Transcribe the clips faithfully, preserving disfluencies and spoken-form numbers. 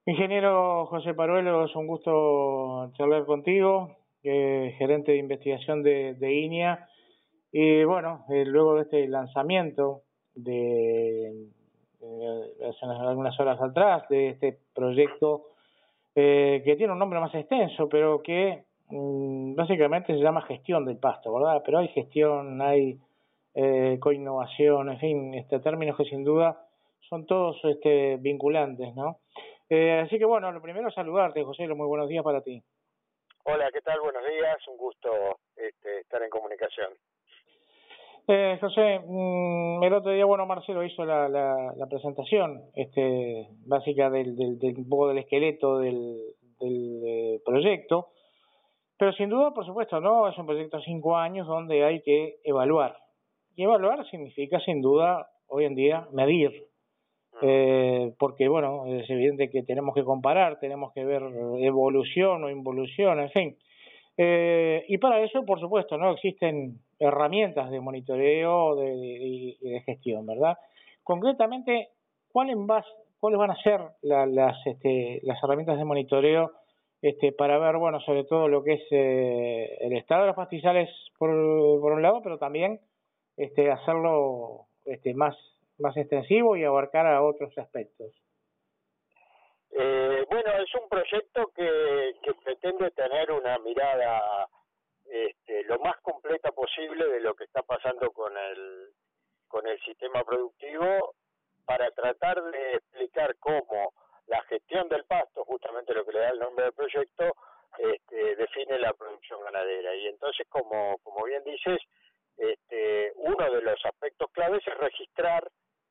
Ingeniero José Paruelo, es un gusto charlar contigo, eh, gerente de investigación de, de I N E A. Y bueno, eh, luego de este lanzamiento de eh, hace algunas horas atrás de este proyecto eh, que tiene un nombre más extenso, pero que mm, básicamente se llama gestión del pasto, ¿verdad? Pero hay gestión, hay eh, coinnovación, en fin, este, términos que sin duda son todos este, vinculantes, ¿no? Eh, así que bueno, lo primero es saludarte, José, muy buenos días para ti. Hola, ¿qué tal? Buenos días, un gusto este, estar en comunicación. Eh, José, mmm, el otro día, bueno, Marcelo hizo la, la, la presentación este, básica del, del, del, un poco del esqueleto del, del eh, proyecto, pero sin duda, por supuesto, no es un proyecto a cinco años donde hay que evaluar. Y evaluar significa, sin duda, hoy en día, medir. Eh, porque, bueno, es evidente que tenemos que comparar, tenemos que ver evolución o involución, en fin. Eh, y para eso, por supuesto, no existen herramientas de monitoreo de, de, y de gestión, ¿verdad? Concretamente, ¿cuáles van, cuáles van a ser la, las, este, las herramientas de monitoreo este, para ver, bueno, sobre todo lo que es eh, el estado de los pastizales por, por un lado, pero también este, hacerlo este, más, más extensivo y abarcar a otros aspectos? Eh, bueno, es un proyecto que, que pretende tener una mirada este, lo más completa posible de lo que está pasando con el, con el sistema productivo para tratar de explicar cómo la gestión del pasto, justamente lo que le da el nombre del proyecto, este, define la producción ganadera. Y entonces, como, como bien dices, este, uno de los aspectos claves es registrar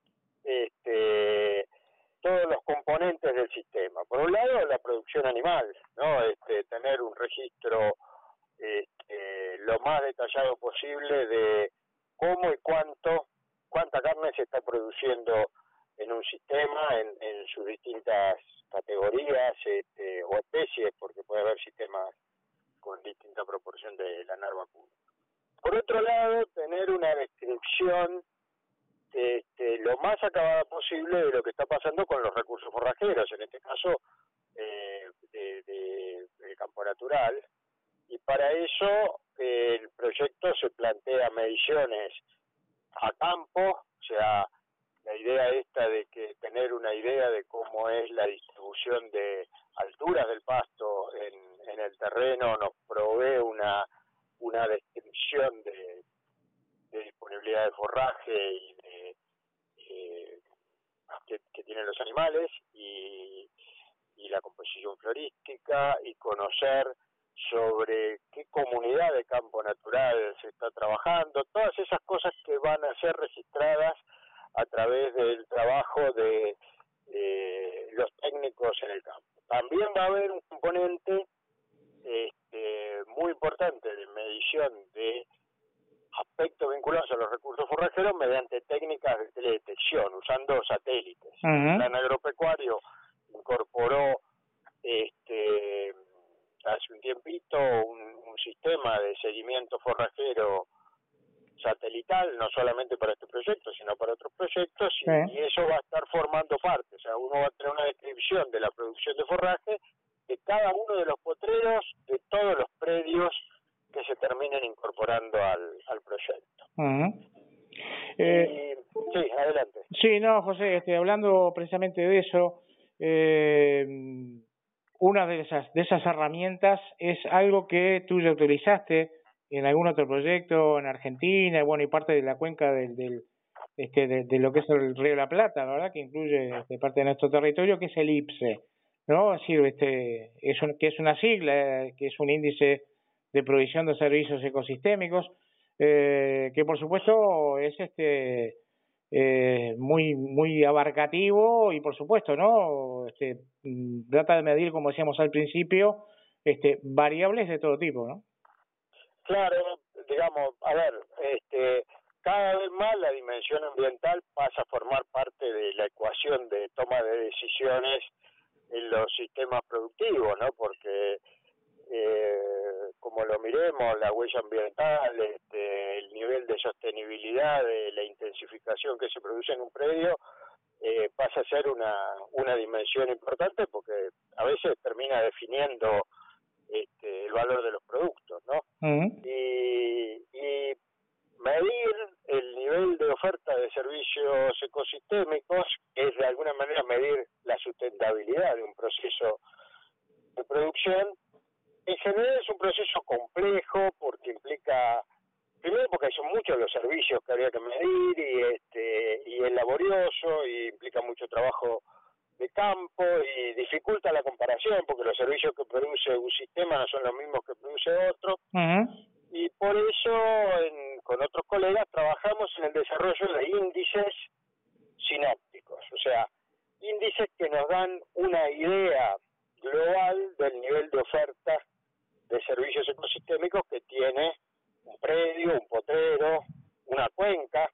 este, todos los componentes del sistema. Por un lado, la producción animal, ¿no? Este, tener un registro este, lo más detallado posible de cómo y cuánto, cuánta carne se está produciendo en un sistema, en, en sus distintas categorías este, o especies, porque puede haber sistemas con distinta proporción de lanar vacuno. Por otro lado, tener una descripción Este, lo más acabada posible de lo que está pasando con los recursos forrajeros, en este caso eh, de, de, del campo natural, y para eso eh, el proyecto se plantea mediciones a campo, o sea, la idea esta de que tener una idea de cómo es la distribución de alturas del pasto en, en el terreno nos provee una, una descripción de, de disponibilidad de forraje y de Eh, que, que tienen los animales y, y la composición florística y conocer sobre qué comunidad de campo natural se está trabajando, todas esas cosas que van a ser registradas a través del trabajo de eh, los técnicos en el campo. También va a haber un componente este, muy importante de medición de aspectos vinculados a los recursos forrajeros mediante técnicas de teledetección, usando satélites. Uh-huh. El plan agropecuario incorporó este hace un tiempito un, un sistema de seguimiento forrajero satelital, no solamente para este proyecto, sino para otros proyectos, y, Sí. y eso va a estar formando parte. O sea, uno va a tener una descripción de la producción de forraje de cada uno de los potreros de todos los predios que se terminen incorporando al, al proyecto. Uh-huh. Eh, y, sí, adelante. Sí, no, José, este, hablando precisamente de eso, eh, una de esas, de esas herramientas es algo que tú ya utilizaste en algún otro proyecto en Argentina, bueno, y parte de la cuenca del, del este, de, de lo que es el Río de la Plata, ¿verdad? Que incluye este, parte de nuestro territorio, que es el I P S E, ¿no? Es decir, este, es un, que es una sigla, que es un índice de provisión de servicios ecosistémicos, eh, que por supuesto es este eh, muy muy abarcativo y por supuesto, ¿no? Este, trata de medir, como decíamos al principio, este, variables de todo tipo, ¿no? Claro, digamos, a ver, este, cada vez más la dimensión ambiental pasa a formar parte de la ecuación de toma de decisiones en los sistemas productivos, ¿no? Porque eh, como lo miremos, la huella ambiental, este, el nivel de sostenibilidad de la intensificación que se produce en un predio, eh, pasa a ser una, una dimensión importante porque a veces termina definiendo este, el valor de los productos, ¿no? Uh-huh. Y, y medir el nivel de oferta de servicios ecosistémicos es de alguna manera medir la sustentabilidad de un proceso de producción. En general es un proceso complejo porque implica, primero porque son muchos los servicios que habría que medir y este y es laborioso y implica mucho trabajo de campo y dificulta la comparación porque los servicios que produce un sistema no son los mismos que produce otro. Uh-huh. Y por eso en, con otros colegas trabajamos en el desarrollo de índices sinópticos, o sea, índices que nos dan una idea global del nivel de oferta de servicios ecosistémicos que tiene un predio, un potrero, una cuenca,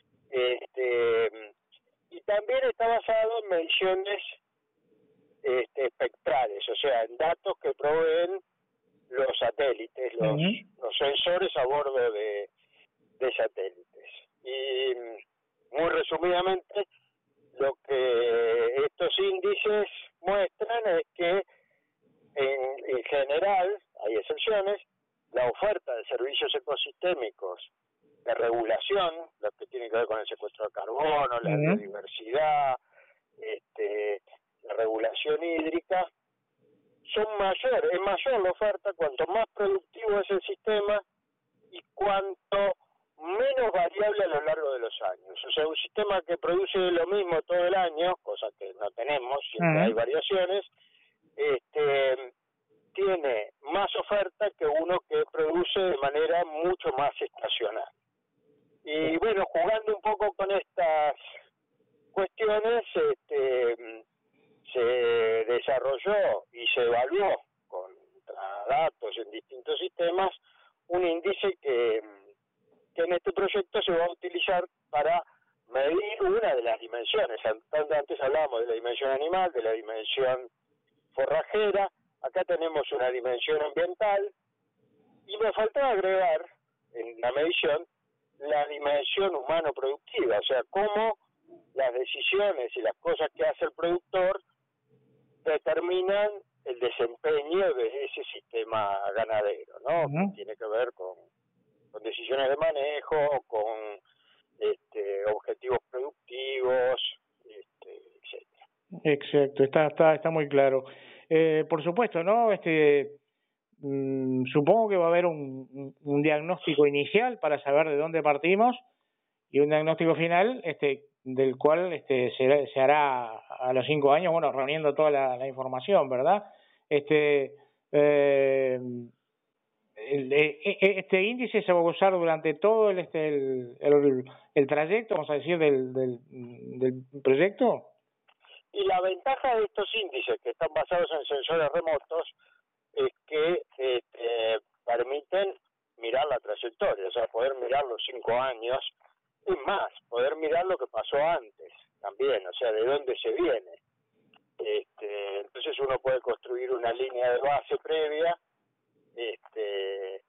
este, y también está basado en mediciones este, espectrales, o sea, en datos que proveen los satélites, los, uh-huh. los sensores a bordo de, de satélites. Y muy resumidamente, lo que estos índices muestran es que en, en general, hay excepciones, la oferta de servicios ecosistémicos de regulación, los que tienen que ver con el secuestro de carbono, la uh-huh. biodiversidad, este, la regulación hídrica, son mayor, es mayor la oferta cuanto más productivo es el sistema y cuanto menos variable a lo largo de los años. O sea, un sistema que produce lo mismo todo el año, cosa que no tenemos, siempre uh-huh. hay variaciones, este tiene más oferta que uno que produce de manera mucho más estacional. Y bueno, jugando un poco con estas cuestiones, este se desarrolló y se evaluó con datos en distintos sistemas un índice que, que en este proyecto se va a utilizar para medir una de las dimensiones. Antes hablábamos de la dimensión animal, de la dimensión forrajera, acá tenemos una dimensión ambiental y me faltaba agregar en la medición la dimensión humano-productiva, o sea, cómo las decisiones y las cosas que hace el productor determinan el desempeño de ese sistema ganadero, ¿no? Uh-huh. Que tiene que ver con, con decisiones de manejo, con este, objetivos productivos, este, etcétera. Exacto, está, está, está muy claro. Eh, por supuesto, ¿no? Este, mmm, supongo que va a haber un, un diagnóstico inicial para saber de dónde partimos y un diagnóstico final, este, del cual este se, se hará a los cinco años, bueno, reuniendo toda la, la información, ¿verdad? Este eh, el, este índice se va a usar durante todo el este el, el, el trayecto, vamos a decir, del, del, del proyecto. Y la ventaja de estos índices que están basados en sensores remotos es que este, permiten mirar la trayectoria, o sea, poder mirar los cinco años. Es más, poder mirar lo que pasó antes también, o sea, de dónde se viene. Este, entonces uno puede construir una línea de base previa este,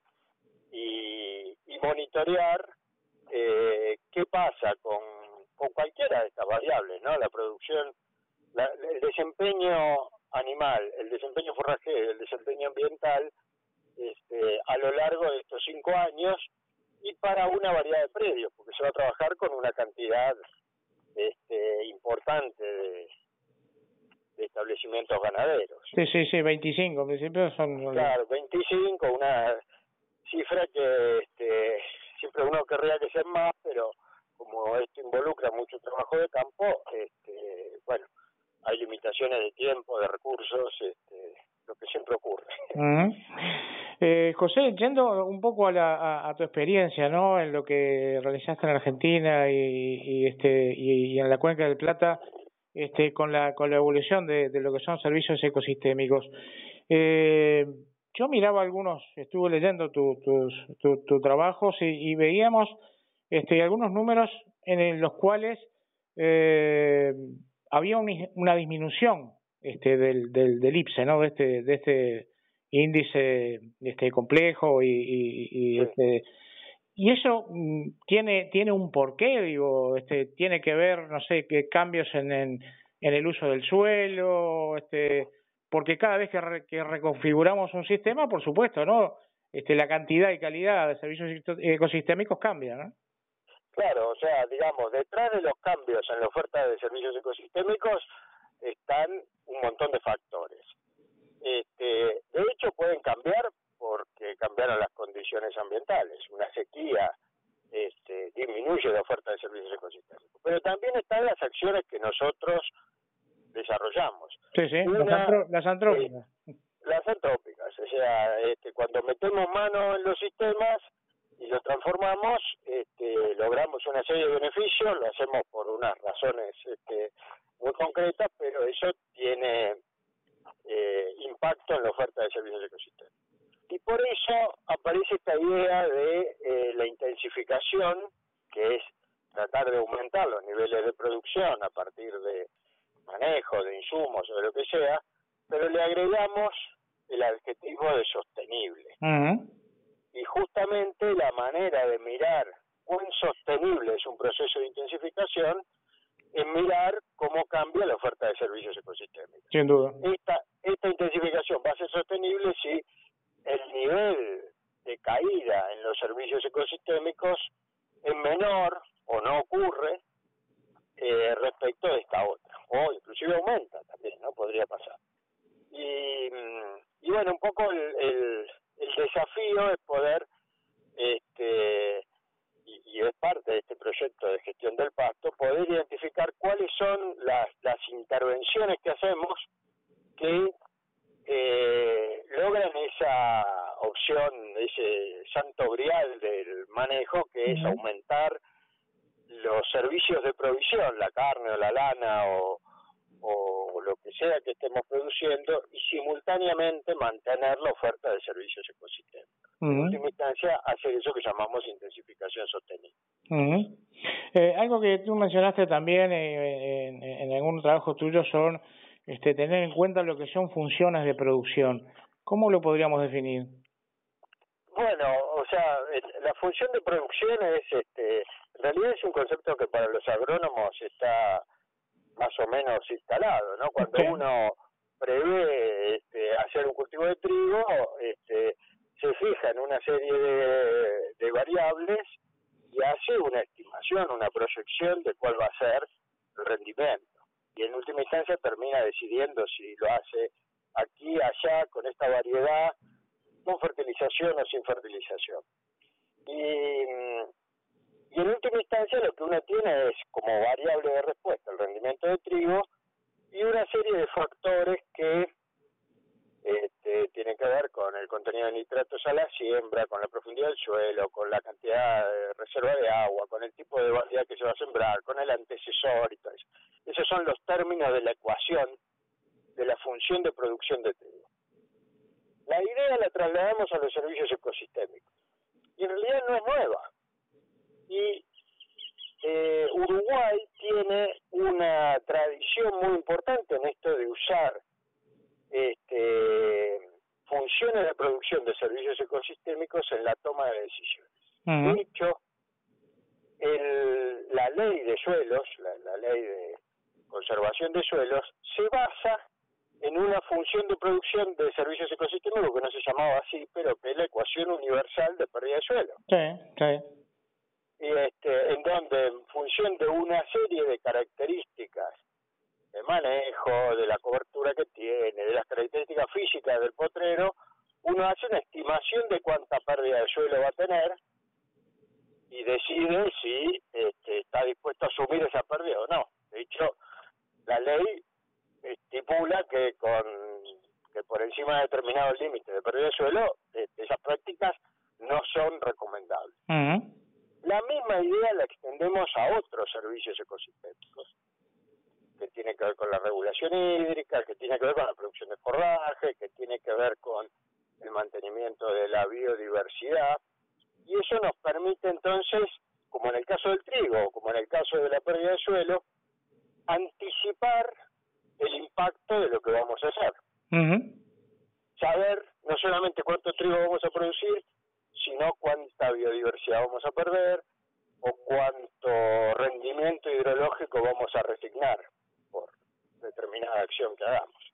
y, y monitorear eh, qué pasa con, con cualquiera de estas variables, ¿no? La producción, la, el desempeño animal, el desempeño forrajero, el desempeño ambiental, este, a lo largo de estos cinco años, y para una variedad de predios, porque se va a trabajar con una cantidad este, importante de, de establecimientos ganaderos. Sí, sí, sí, veinticinco, en principio son... Claro, veinticinco, una cifra que este, siempre uno querría que sea más, pero como esto involucra mucho trabajo de campo, este, bueno, hay limitaciones de tiempo, de recursos, este, lo que siempre ocurre. Uh-huh. Eh, José, yendo un poco a, la, a, a tu experiencia, ¿no? En lo que realizaste en Argentina y, y este y, y en la Cuenca del Plata, este con la con la evolución de, de lo que son servicios ecosistémicos. Eh, yo miraba algunos, estuve leyendo tu, tus tu, tu trabajos y, y veíamos este algunos números en los cuales eh, había un, una disminución este del del del I P S E, ¿no? De este de este índice este complejo y, y, y sí. este y eso mm, tiene tiene un porqué, digo, este tiene que ver, no sé, qué cambios en, en en el uso del suelo, este porque cada vez que, re, que reconfiguramos un sistema, por supuesto, ¿no? Este la cantidad y calidad de servicios ecosistémicos cambia, ¿no? Claro, o sea, digamos, detrás de los cambios en la oferta de servicios ecosistémicos están un montón de factores. Este, de hecho, pueden cambiar porque cambiaron las condiciones ambientales. Una sequía este, disminuye la oferta de servicios ecosistémicos. Pero también están las acciones que nosotros desarrollamos. Sí, sí, Una, las, antro, las antrópicas. Eh, las antrópicas, o sea, este, cuando metemos mano en los sistemas y los transformamos, este, logramos una serie de beneficios, lo hacemos por unas razones este, muy concretas, pero eso tiene eh, impacto en la oferta de servicios ecosistémicos. Y por eso aparece esta idea de eh, la intensificación, que es tratar de aumentar los niveles de producción a partir de manejo, de insumos o de lo que sea, pero le agregamos el adjetivo de sostenible. Uh-huh. Y justamente la manera de mirar cuán sostenible es un proceso de intensificación es mirar cómo cambia la oferta de servicios ecosistémicos. Sin duda. Esta, esta intensificación va a ser sostenible si el nivel de caída en los servicios ecosistémicos es menor o no ocurre eh, respecto de esta otra, o inclusive aumenta también, ¿no? Podría pasar. Y, y bueno, un poco el, el, el desafío es poder, este y, y es parte de este proyecto de gestión del pasto, poder identificar cuáles son las, las intervenciones que hacemos que eh, logran esa opción, ese santo grial del manejo, que es aumentar los servicios de provisión, la carne o la lana o, o lo que sea que estemos produciendo, y simultáneamente mantener la oferta de servicios ecosistémicos. Uh-huh. En última instancia, hacer eso que llamamos intensificación sostenible. Uh-huh. Eh, algo que tú mencionaste también eh, en, en algún trabajo tuyo son este, tener en cuenta lo que son funciones de producción. ¿Cómo lo podríamos definir? Bueno, o sea, la función de producción es, este, en realidad es un concepto que para los agrónomos está más o menos instalado, ¿no? Cuando okay. uno prevé este, hacer un cultivo de trigo, este, se fija en una serie de, de variables y hace una estimación, una proyección de cuál va a ser el rendimiento. Y en última instancia termina decidiendo si lo hace aquí, allá, con esta variedad, con fertilización o sin fertilización. Y, y en última instancia lo que uno tiene es como variable de respuesta el rendimiento de trigo y una serie de factores que este, tienen que ver con el contenido de nitratos a la siembra, con la profundidad del suelo, con la cantidad de reserva de agua, con el tipo de variedad que se va a sembrar, con el antecesor y todo eso. Esos son los términos de la ecuación de la función de producción de trigo. La idea la trasladamos a los servicios ecosistémicos y en realidad no es nueva. Y eh, Uruguay tiene una tradición muy importante en esto de usar este, funciones de producción de servicios ecosistémicos en la toma de decisiones. Uh-huh. De hecho, el, la ley de suelos, la, la ley de conservación de suelos, se basa en una función de producción de servicios ecosistémicos que no se llamaba así, pero que es la ecuación universal de pérdida de suelo. Sí, sí. Y este, en donde, en función de una serie de características de manejo, de la cobertura que tiene, de las características físicas del potrero, uno hace una estimación de cuánta pérdida de suelo va a tener y decide si este, está dispuesto a asumir esa pérdida o no. De hecho, la ley estipula que con que por encima de determinado límite de pérdida de suelo, eh, esas prácticas no son recomendables. Uh-huh. La misma idea la extendemos a otros servicios ecosistémicos, que tiene que ver con la regulación hídrica, que tiene que ver con la producción de forraje, que tiene que ver con el mantenimiento de la biodiversidad, y eso nos permite entonces, como en el caso del trigo, como en el caso de la pérdida de suelo, anticipar el impacto de lo que vamos a hacer. Uh-huh. Saber no solamente cuánto trigo vamos a producir, sino no cuánta biodiversidad vamos a perder o cuánto rendimiento hidrológico vamos a resignar por determinada acción que hagamos.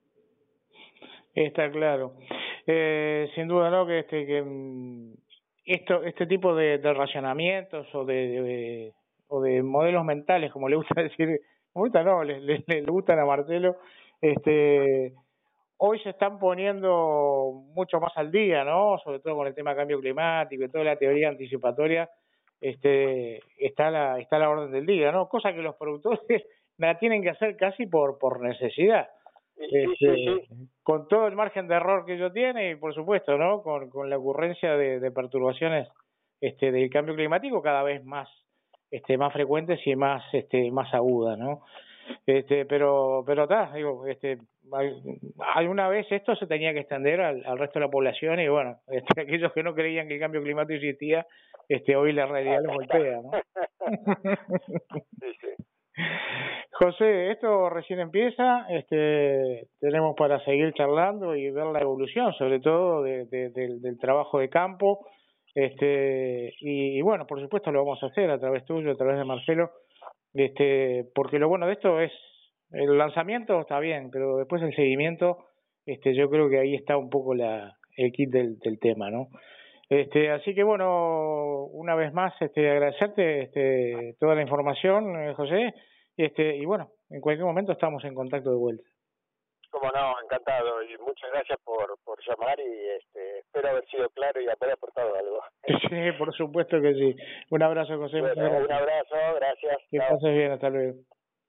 Está claro. Eh, sin duda, ¿no? Que este que esto este tipo de, de racionamientos o de, de o de modelos mentales, como le gusta decir, gusta no, le, le, le gustan a Marcelo, este hoy se están poniendo mucho más al día, ¿no? Sobre todo con el tema de cambio climático y toda la teoría anticipatoria, este está la está a la orden del día, ¿no? Cosa que los productores la tienen que hacer casi por por necesidad. Sí, este, sí, sí. Con todo el margen de error que ello tiene y por supuesto, ¿no? Con, con la ocurrencia de, de perturbaciones este del cambio climático cada vez más este más frecuentes y más este más agudas, ¿no? Este, pero pero está, digo, este alguna vez esto se tenía que extender al, al resto de la población y bueno, este, aquellos que no creían que el cambio climático existía, este hoy la realidad los golpea, ¿no? Sí, sí. José, esto recién empieza, este tenemos para seguir charlando y ver la evolución, sobre todo de, de, de, del trabajo de campo, este y, y bueno, por supuesto lo vamos a hacer a través tuyo, a través de Marcelo, este porque lo bueno de esto es el lanzamiento está bien, pero después el seguimiento, este yo creo que ahí está un poco la el kit del, del tema, ¿no? Este, así que bueno, una vez más, este, agradecerte, este, toda la información, eh, José, este, y bueno, en cualquier momento estamos en contacto de vuelta. Como no, encantado y muchas gracias por, por llamar y este, espero haber sido claro y haber aportado algo. Sí, por supuesto que sí. Un abrazo, José. Bueno, un abrazo, gracias. Que Chao. pases bien, hasta luego.